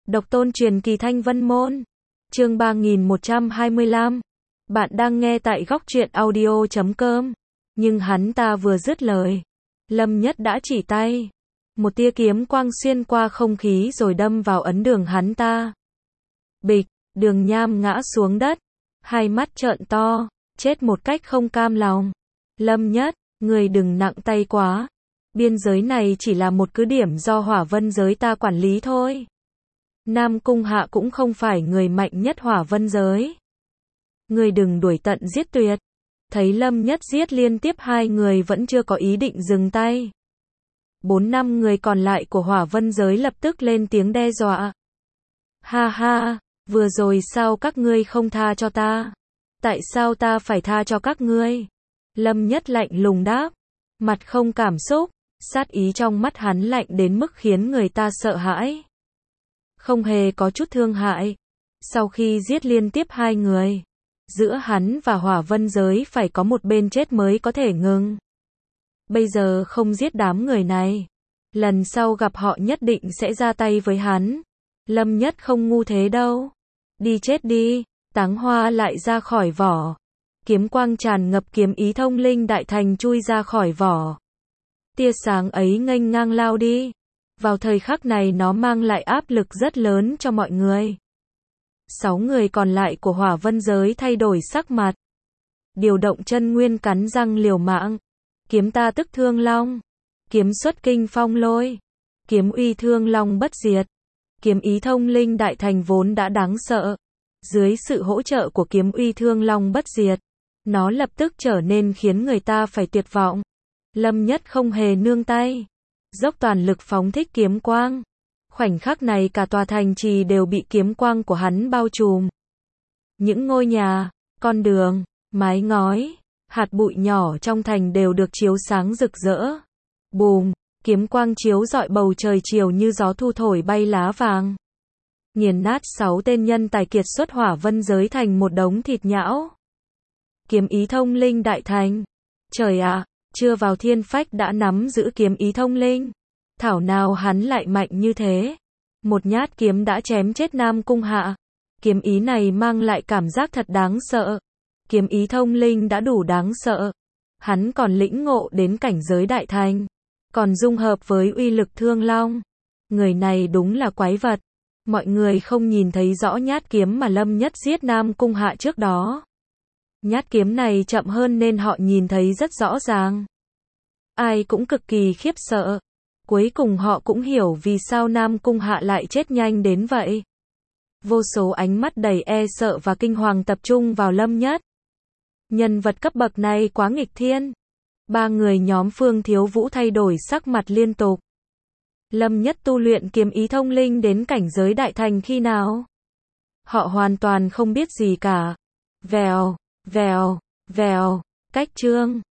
Độc tôn truyền kỳ Thanh Vân Môn. Chương 3125. Bạn đang nghe tại góc truyện audio.com. Nhưng hắn ta vừa dứt lời, Lâm Nhất đã chỉ tay. Một tia kiếm quang xuyên qua không khí rồi đâm vào ấn đường hắn ta. Bịch, Đường Nham ngã xuống đất, hai mắt trợn to, chết một cách không cam lòng. Lâm Nhất, người đừng nặng tay quá. Biên giới này chỉ là một cứ điểm do Hỏa Vân giới ta quản lý thôi. Nam Cung Hạ cũng không phải người mạnh nhất Hỏa Vân giới. Người đừng đuổi tận giết tuyệt. Thấy Lâm Nhất giết liên tiếp hai người vẫn chưa có ý định dừng tay. 4-5 người còn lại của Hỏa Vân giới lập tức lên tiếng đe dọa. Ha ha, vừa rồi sao các ngươi không tha cho ta? Tại sao ta phải tha cho các ngươi? Lâm Nhất lạnh lùng đáp, mặt không cảm xúc, sát ý trong mắt hắn lạnh đến mức khiến người ta sợ hãi. Không hề có chút thương hại. Sau khi giết liên tiếp hai người, giữa hắn và Hỏa Vân giới phải có một bên chết mới có thể ngừng. Bây giờ không giết đám người này, lần sau gặp họ nhất định sẽ ra tay với hắn. Lâm Nhất không ngu thế đâu. Đi chết đi. Táng hoa lại ra khỏi vỏ. Kiếm quang tràn ngập kiếm ý thông linh đại thành chui ra khỏi vỏ. Tia sáng ấy nghênh ngang lao đi. Vào thời khắc này nó mang lại áp lực rất lớn cho mọi người. 6 người còn lại của Hỏa Vân giới thay đổi sắc mặt. Điều động chân nguyên cắn răng liều mạng. Kiếm ta tức thương long. Kiếm xuất kinh phong lôi. Kiếm uy thương long bất diệt. Kiếm ý thông linh đại thành vốn đã đáng sợ. Dưới sự hỗ trợ của kiếm uy thương long bất diệt, nó lập tức trở nên khiến người ta phải tuyệt vọng. Lâm Nhất không hề nương tay, dốc toàn lực phóng thích kiếm quang. Khoảnh khắc này cả tòa thành trì đều bị kiếm quang của hắn bao trùm. Những ngôi nhà, con đường, mái ngói, hạt bụi nhỏ trong thành đều được chiếu sáng rực rỡ. Bùm, kiếm quang chiếu rọi bầu trời chiều như gió thu thổi bay lá vàng. Nghiền nát 6 tên nhân tài kiệt xuất Hỏa Vân giới thành một đống thịt nhão. Kiếm ý thông linh đại thành. Trời ạ, chưa vào thiên phách đã nắm giữ kiếm ý thông linh. Thảo nào hắn lại mạnh như thế. Một nhát kiếm đã chém chết Nam Cung Hạ. Kiếm ý này mang lại cảm giác thật đáng sợ. Kiếm ý thông linh đã đủ đáng sợ. Hắn còn lĩnh ngộ đến cảnh giới đại thành. Còn dung hợp với uy lực thương long. Người này đúng là quái vật. Mọi người không nhìn thấy rõ nhát kiếm mà Lâm Nhất giết Nam Cung Hạ trước đó. Nhát kiếm này chậm hơn nên họ nhìn thấy rất rõ ràng. Ai cũng cực kỳ khiếp sợ. Cuối cùng họ cũng hiểu vì sao Nam Cung Hạ lại chết nhanh đến vậy. Vô số ánh mắt đầy e sợ và kinh hoàng tập trung vào Lâm Nhất. Nhân vật cấp bậc này quá nghịch thiên. 3 người nhóm Phương Thiếu Vũ thay đổi sắc mặt liên tục. Lâm Nhất tu luyện kiếm ý thông linh đến cảnh giới đại thành khi nào? Họ hoàn toàn không biết gì cả. Vèo, vèo, vèo, cách chương.